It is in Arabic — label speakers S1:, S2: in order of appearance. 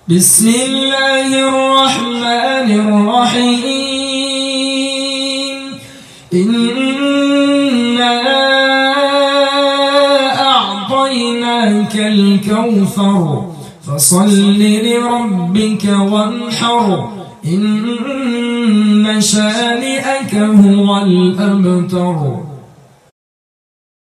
S1: بسم الله الرحمن الرحيم إنا أعطيناك الكوثر فصل لربك وانحر إن شانئك هو الأبتر.